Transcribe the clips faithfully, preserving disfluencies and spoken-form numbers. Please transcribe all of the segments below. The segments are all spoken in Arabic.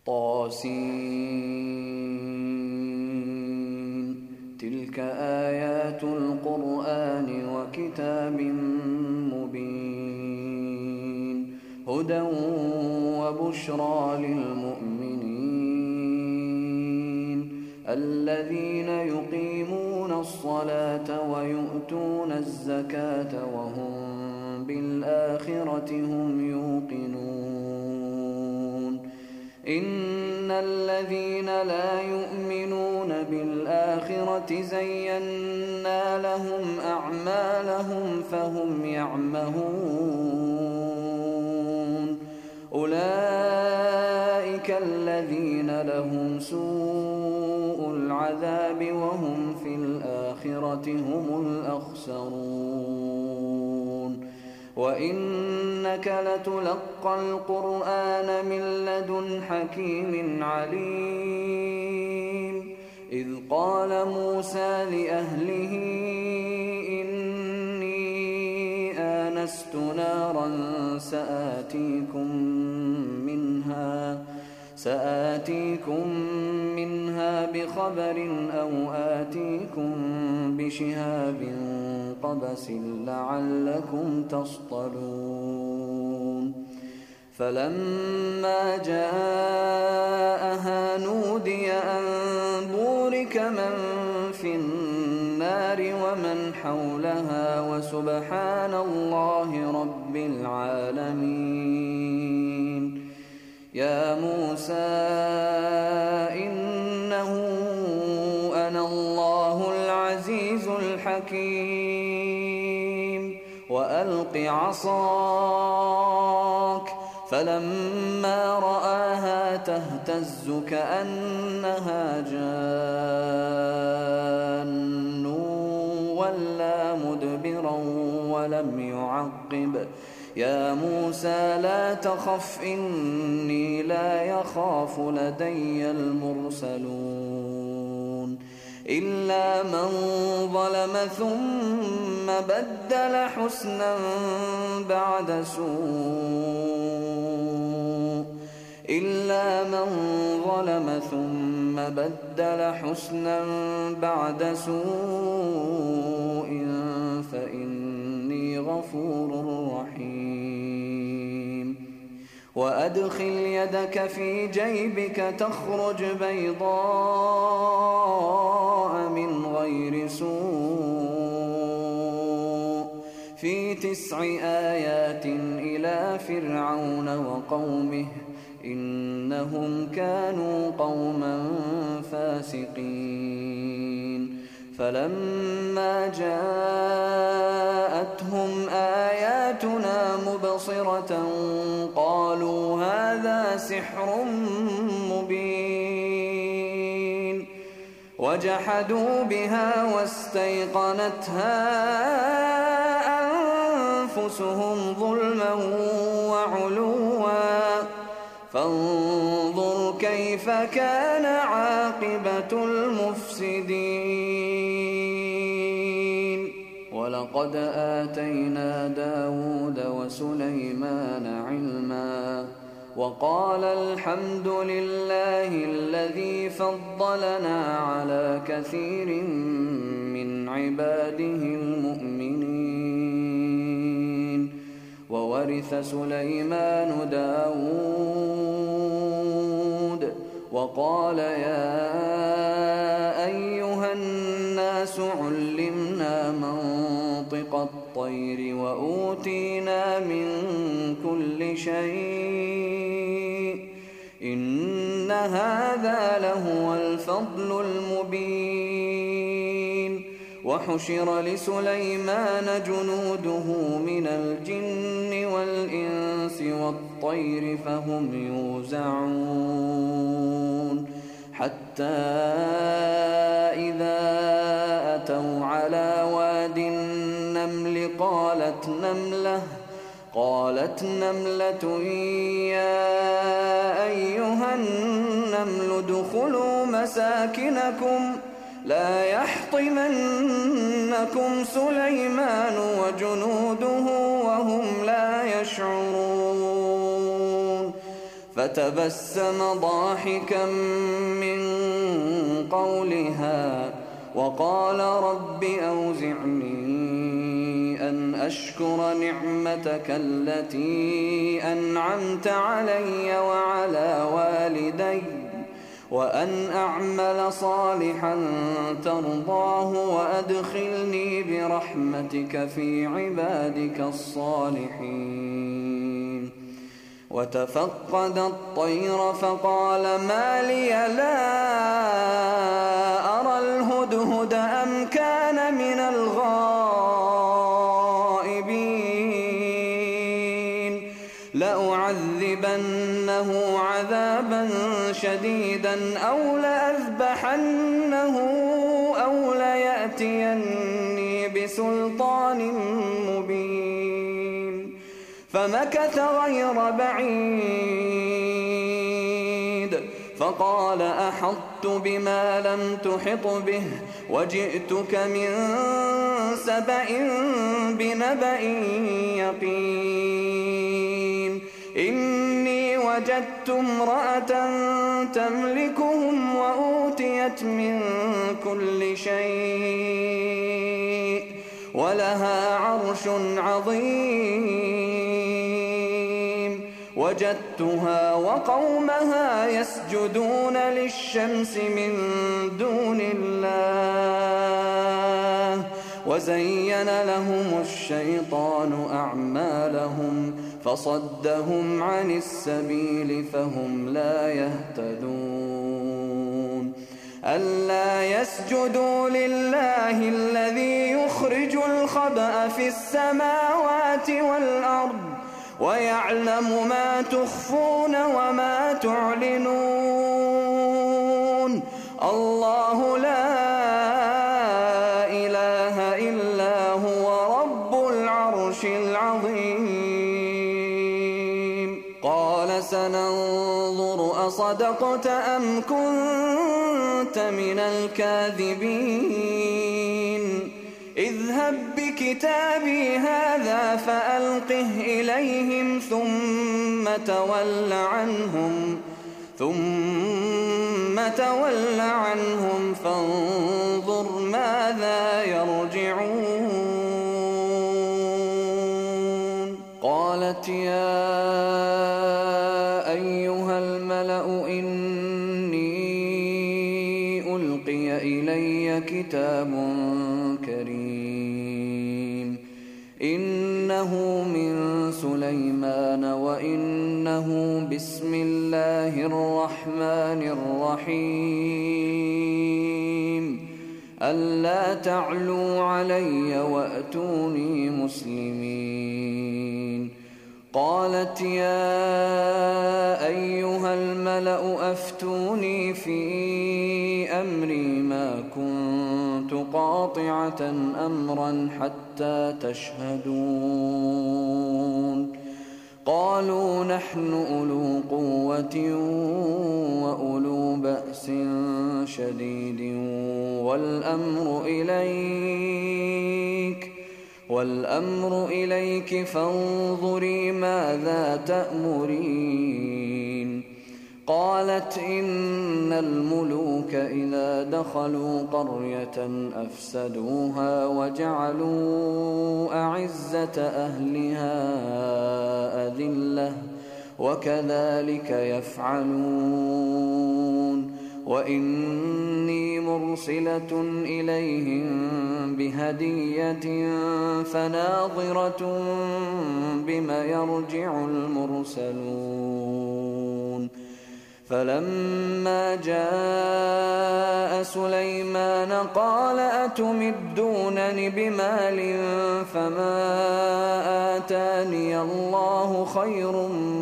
طاسين تلك آيات القرآن وكتاب مبين هدى وبشرى للمؤمنين الذين يقيمون الصلاة ويؤتون الزكاة وهم بالآخرة هم يوقنون إن الذين لا يؤمنون بالآخرة زينا لهم أعمالهم فهم يعمهون أولئك الذين لهم سوء العذاب وهم في الآخرة هم الأخسرون وإنك لتلقى القرآن من لدن حكيم عليم إذ قال موسى لأهله إني آنست نارا سآتيكم منها سآتيكم منها بخبر أو آتيكم بشهاب قبس لعلكم تصطلون فلما جاءها نودي أن بورك من في النار ومن حولها وسبحان الله رب العالمين يا موسى إنه أنا الله العزيز الحكيم وألق عصاك فلما رآها تهتز كأنها جان ولا مدبرا ولم يعقب يا موسى لا تخف إني لا يخاف لدي المرسلون إلا من ظلم ثم بدل حسنا بعد سوء إلا من ظلم ثم بدل حسنا بعد سوء فإني غفور رحيم وأدخل يدك في جيبك تخرج بيضاء من غير سوء في تسع آيات إلى فرعون وقومه إنهم كانوا قوما فاسقين فلما جاءتهم آياتنا مبصرة قالوا هذا سحر مبين وجحدوا بها واستيقنتها أنفسهم ظلما وعلوا فانظر كيف كان عاقبة المفسدين ولقد آتينا داود وسليمان علما وقال الحمد لله الذي فضلنا على كثير من عباده المؤمنين وورث سليمان داود وقال يا أيها الناس علمنا منطق الطير وأوتينا من كل شيء إن هذا لهو الفضل المبين وحشر لسليمان جنوده من الجن والإنس والطير فهم يوزعون حتى إذا أتوا على واد النمل قالت نملة قالت نملة يا أيها النمل ادخلوا مساكنكم لا يحطمنكم سليمان وجنوده وهم لا يشعرون فتبسم ضاحكا من قولها وقال رب أوزعني أن أشكر نعمتك التي أنعمت علي وعلى والدي وأن أعمل صالحا ترضاه وأدخلني برحمتك في عبادك الصالحين. وتفقد الطير فقال ما لي لا أرى الهدهد أم كان من الغائبين لأعذبنه عذابا شديدا أو لأذبحنه أو ليأتيني بسلطان مبين. فمكث غير بعيد فقال أحطت بما لم تحط به وجئتك من سبأ بنبأ يقين. إني وجدت امرأة تملكهم وأوتيت من كل شيء ولها عرش عظيم. وجدتها وقومها يسجدون للشمس من دون الله وزين لهم الشيطان أعمالهم فصدهم عن السبيل فهم لا يهتدون. ألا يسجدوا لله الذي يخرج الخبأ في السماوات والأرض ويعلم ما تخفون وما تعلنون. الله لا إله إلا هو رب العرش العظيم. قال سننظر أصدقت أم كنت من الكاذبين. اذهب بكتابي هذا فألقه إليهم ثم تول عنهم ثم تول عنهم فانظر ماذا يرجعون. قالت يا أيها الملأ إني ألقي إلي كتاب كريم إنه من سليمان وإنه بسم الله الرحمن الرحيم ألا تعلوا علي وأتوني مسلمين. قالت يا أيها الملأ أفتوني في أمري ما كنت قاطعة أمرا حتى تشهدون. قالوا نحن أولو قوة وأولو بأس شديد والأمر إليك والأمر إليك فانظري ماذا تأمرين. قالت إن الملوك إذا دخلوا قرية أفسدوها وجعلوا أعزة أهلها أذلة وكذلك يفعلون. وإني مرسلة إليهم بهدية فناظرة بما يرجع المرسلون. فلما جاء سليمان قال أتمدونني بمال فما آتاني الله خير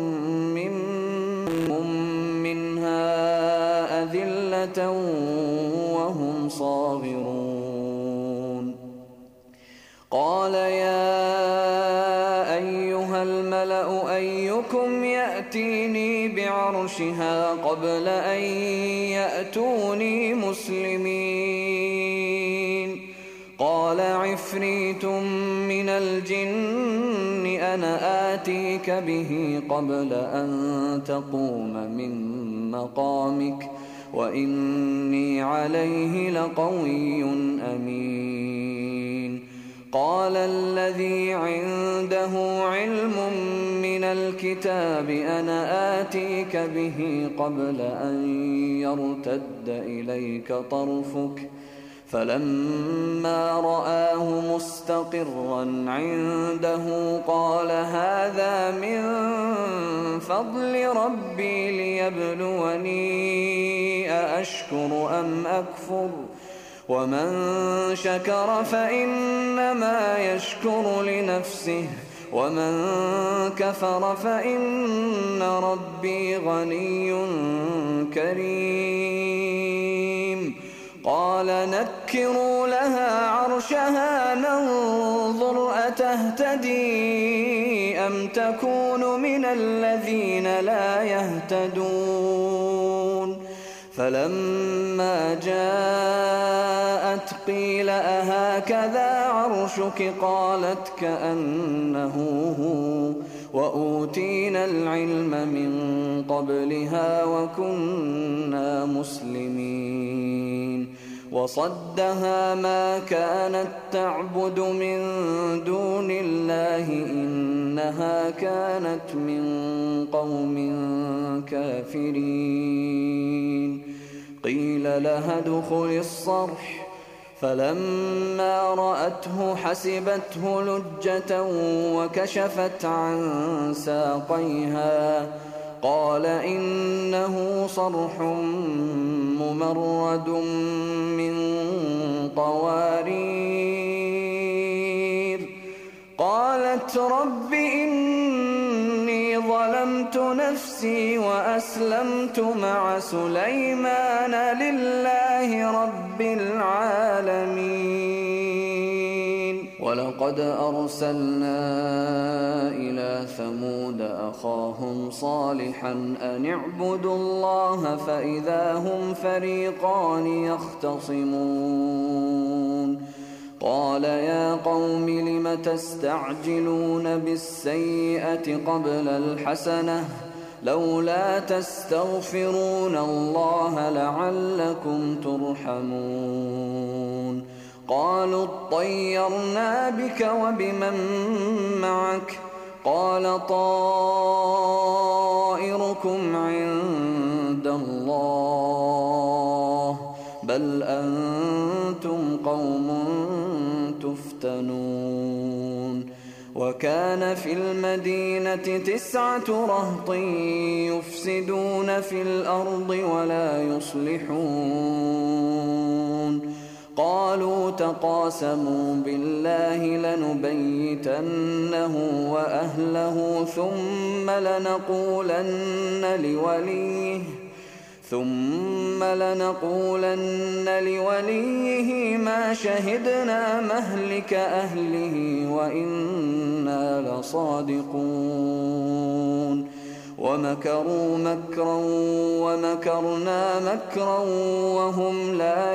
منها أذلة وهم صاغرون. قال يا أيها الملأ أيكم يأتيني بعرشها قبل أن يأتوني مسلمين. قال عفريت من الجن أنا آتيك به قبل أن تقوم من مقامك وإني عليه لقوي أمين. قال الذي عنده علم من الكتاب أنا آتيك به قبل أن يرتد إليك طرفك فلما رآه مستقرا عنده قال هذا من فضل ربي ليبلوني أأشكر أم أكفر ومن شكر فإنما يشكر لنفسه ومن كفر فإن ربي غني كريم. قال نكروا لها عرشها ننظر أتهتدي أم تكون من الذين لا يهتدون. فلما جاءت قيل أهكذا عرشك قالت كأنه هو وأوتينا العلم من قبلها وكنا مسلمين. وصدها ما كانت تعبد من دون الله إنها كانت من قوم كافرين. قيل لها ادخل الصرح فلما رأته حسبته لجة وكشفت عن ساقيها قال إنه صرح ممرد من قوارير. قالت رب إني ظلمت نفسي وأسلمت مع سليمان لله رب العالمين. ولقد أرسلنا إلى ثمود أخاهم صالحا أن اعبدوا الله فإذا هم فريقان يختصمون. قال يا قوم لم تستعجلون بالسيئة قبل الحسنة لولا تستغفرون الله لعلكم ترحمون. قالوا اطيرنا بك وبمن معك قال طائركم عند الله بل أنتم قوم تفتنون. وكان في المدينة تسعة رهط يفسدون في الأرض ولا يصلحون. قالوا تقاسموا بالله لنبيتنه وأهله ثم لنقولن لوليه ثم لنقولن لوليه ما شهدنا مهلك أهله وإنا لصادقون. ومكروا مكرا ومكرنا مكرا وهم لا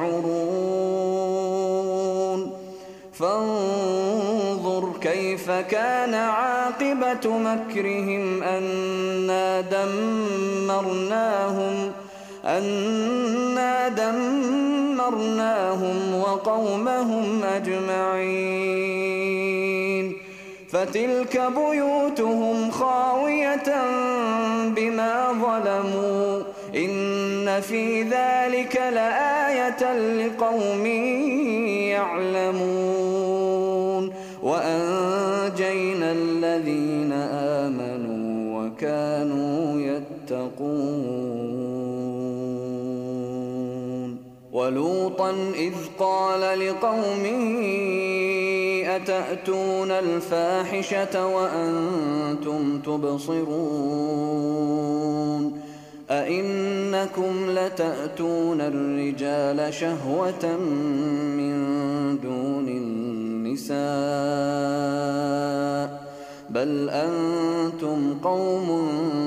يشعرون. فانظر كيف كان عاقبة مكرهم أنا دمرناهم أنا دمرناهم وقومهم أجمعين. فتلك بيوتهم خاوية بما ظلموا إن في ذلك لآية لقوم يعلمون. وأنجينا الذين آمنوا وكانوا يتقون. ولوطا إذ قال لقومه أتأتون الفاحشة وأنتم تبصرون أئنكم لتأتون الرجال شهوة من دون النساء بل أنتم قوم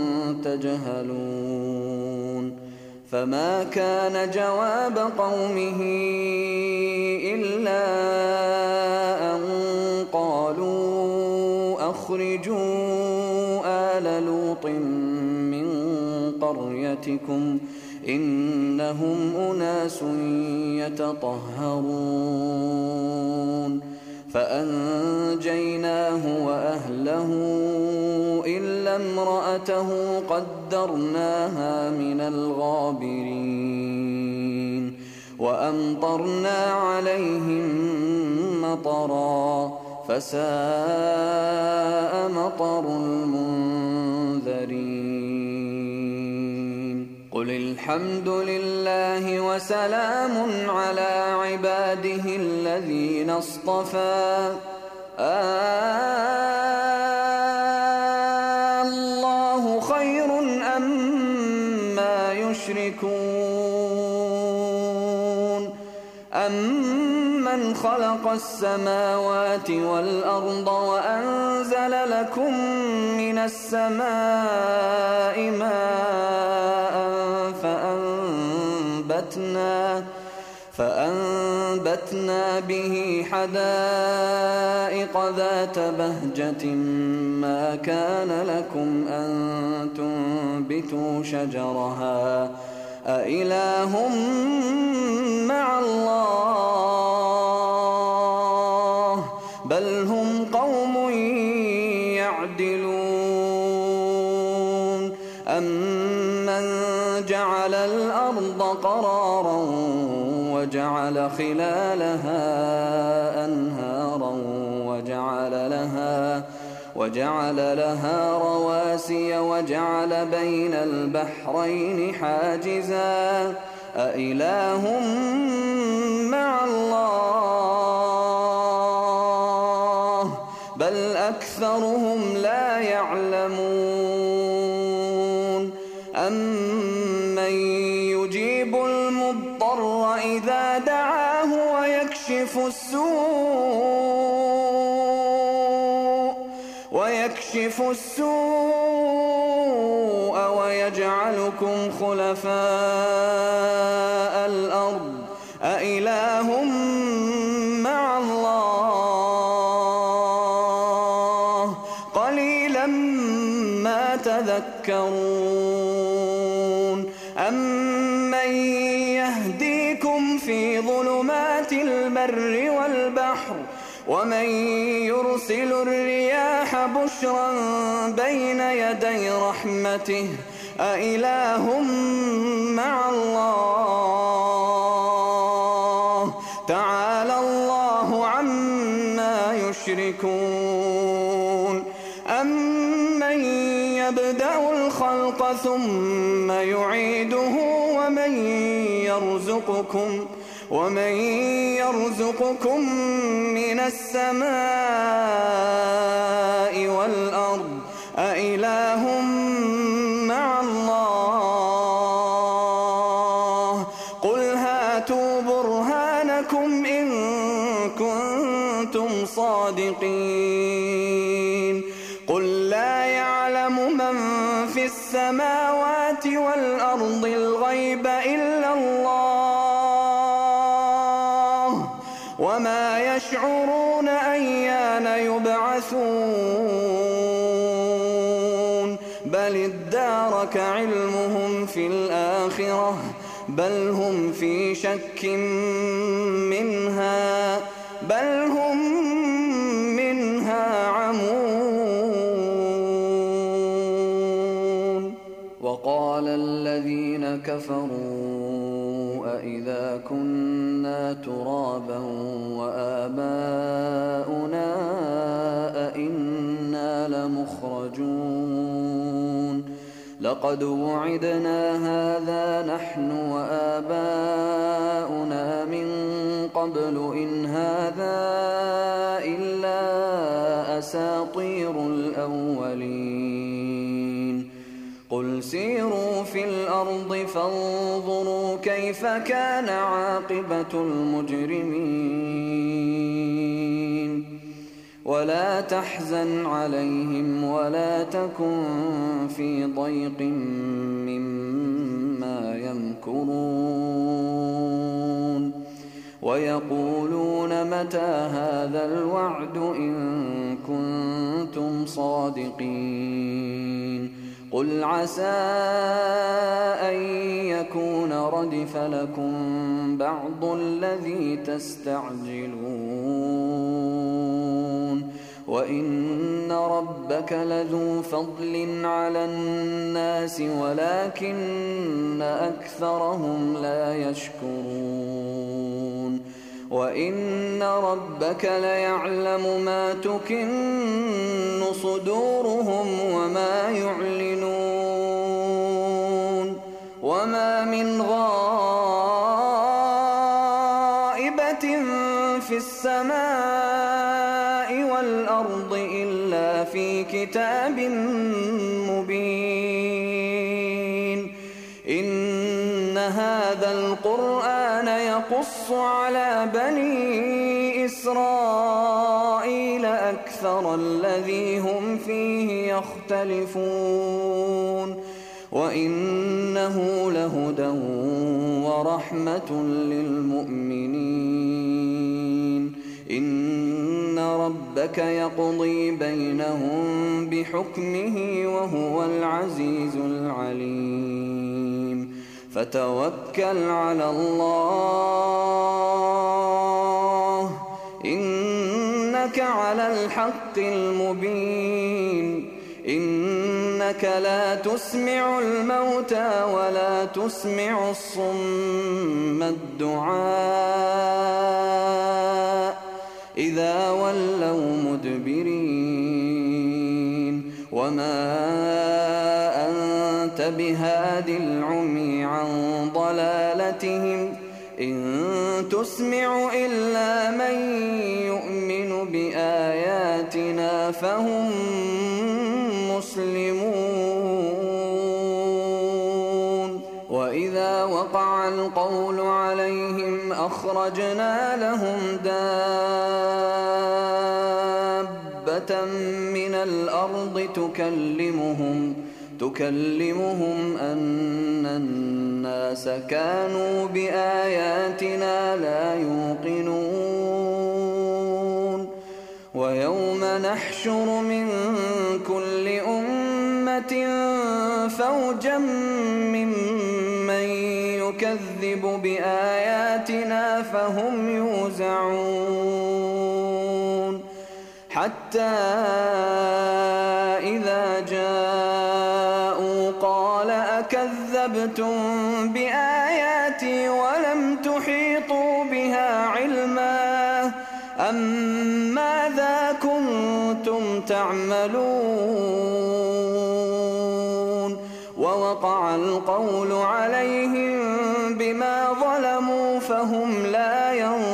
تجهلون. فما كان جواب قومه إلا أن قالوا أخرجوا آل لوط من قريتكم إنهم أناس يتطهرون فأنجيناه وأهله إلا امرأته قدرناها من الغابرين وأمطرنا عليهم مطرا فساء مطر المنذرين قل الحمد لله وسلام على عباده الذين اصطفى الله خير أما يشركون أمن خلق السماوات والأرض وأنزل لكم من السماء ماء فأنبتنا فأنبتنا به حدائق ذات بهجة ما كان لكم أن تنبتوا شجرها أإله مع الله بل هم قوم يعدلون أمن جعل الأرض قرارا وجعل خلالها أنهارا وجعل لها وجعل لها رواسي وجعل بين البحرين حاجزا أإله مع الله بل أكثرهم لا يعلمون أمن يجيب المضطر إذا دعاه ويكشف السوء ويكشف السوء ويجعلكم خلفاء الأرض أإله مع الله قليلا ما تذكرون أمن يهديكم في ظلمات البر والبحر ومن يرسل الرياح بشرا بين يدي رحمته أإله مع الله تعالى الله عما يشركون أمن يبدأ الخلق ثم يعيده ومن يرزقكم ومن يرزقكم من السماء والأرض أإله مع الله قل هاتوا برهانكم إن كنتم صادقين قل لا يعلم من في السماوات والأرض الغيب إلا الله وما يشعرون أيان يبعثون بل ادارك علمهم في الآخرة بل هم في شك منها بل هم منها عمون وقال الذين كفروا أإذا كنا ترابا وآباؤنا أئنا لمخرجون لقد وعدنا هذا نحن وآباؤنا من قبل إن هذا إلا أساطير الأولين قل سيروا في الأرض فانظروا كيف كان عاقبة المجرمين ولا تحزن عليهم ولا تكن في ضيق مما يمكرون ويقولون متى هذا الوعد إن كنتم صادقين قل عسى أن يكون ردف لكم بعض الذي تستعجلون وإن ربك لذو فضل على الناس ولكن أكثرهم لا يشكرون وإن ربك ليعلم ما تكن صدورهم وما يعلنون وما من غائبة في السماء والأرض إلا في كتاب مبين إن هذا القرآن يقص على بني إسرائيل أكثر الذي هم فيه يختلفون وإنه لهدى ورحمة للمؤمنين إن ربك يقضي بينهم بحكمه وهو العزيز العليم فتوكل على الله إنك على الحق المبين إنك لا تسمع الموتى ولا تسمع الصم الدعاء إذا ولوا مدبرين وما أنت بهاد العمي عن ضلالتهم إن تسمع إلا من يؤمن بآياتنا فهم مسلمون وإذا وقع القول عليهم أخرجنا لهم دابة من الأرض تكلمهم تكلمهم أن الناس كانوا بآياتنا لا يوقنون ويوم نحشر من كل أمة فوجا ممن يكذب بآياتنا فهم يوزعون حتى إذا جاءوا قال أكذبتم بآياتي ولم تحيطوا بها علما أم ماذا كنتم تعملون ووقع القول عليهم بما ظلموا فهم لا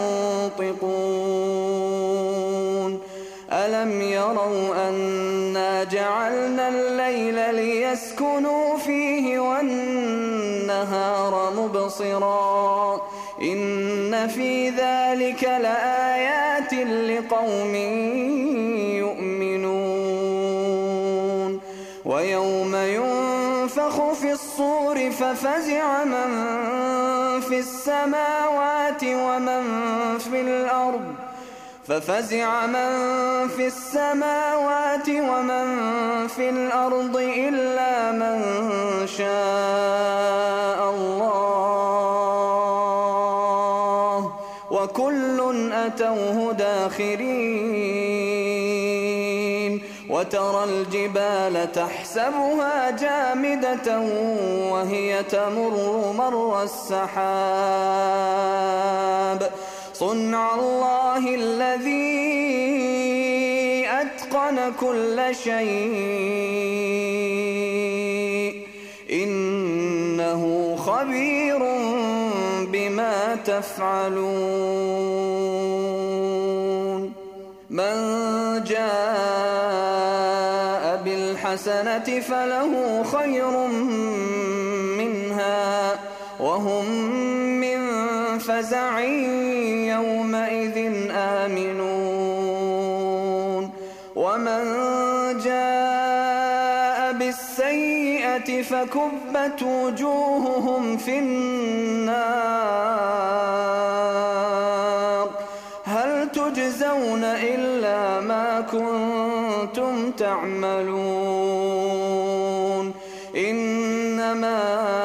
ينطقون ألم يروا أنا جعلنا الليل ليسكنوا فيه والنهار مبصرا إن في ذلك لآيات لقوم يؤمنون ويوم ينفخ في الصور ففزع من في السماوات ومن في الأرض ففزع من في السماوات ومن في الأرض إلا من شاء الله وكل أتوه داخرين وترى الجبال تحسبها جامدة وهي تمر مر السحاب صنع الله الذي أتقن كل شيء إنه خبير بما تفعلون من جاء بالحسنة فله خير منها وهم من فزع يومئذ آمنون ومن جاء بالسيئة فكبت وجوههم في النار هل كنتم تعملون إنما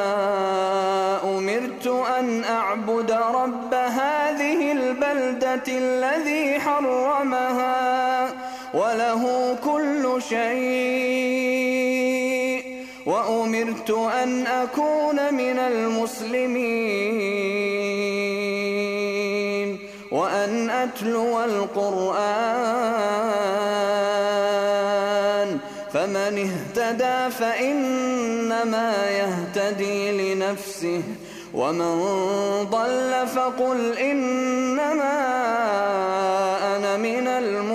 أمرت أن أعبد رب هذه البلدة الذي حرمها وله كل شيء وأمرت أن أكون من المسلمين وأن أتلو القرآن فمن اهتدى فإنما يهتدي لنفسه ومن ضل فقل إنما أنا من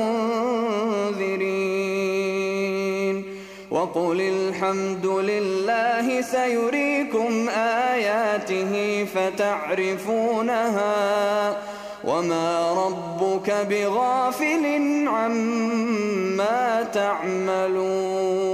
المنذرين وقل الحمد لله سيريكم آياته فتعرفونها وما ربك بغافل عما تعملون